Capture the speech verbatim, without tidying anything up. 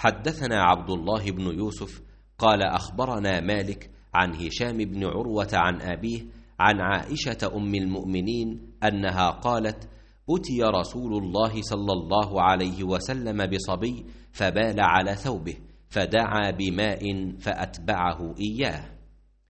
حدثنا عبد الله بن يوسف قال أخبرنا مالك عن هشام بن عروة عن أبيه عن عائشة أم المؤمنين أنها قالت: أتي رسول الله صلى الله عليه وسلم بصبي فبال على ثوبه، فدعا بماء فأتبعه إياه.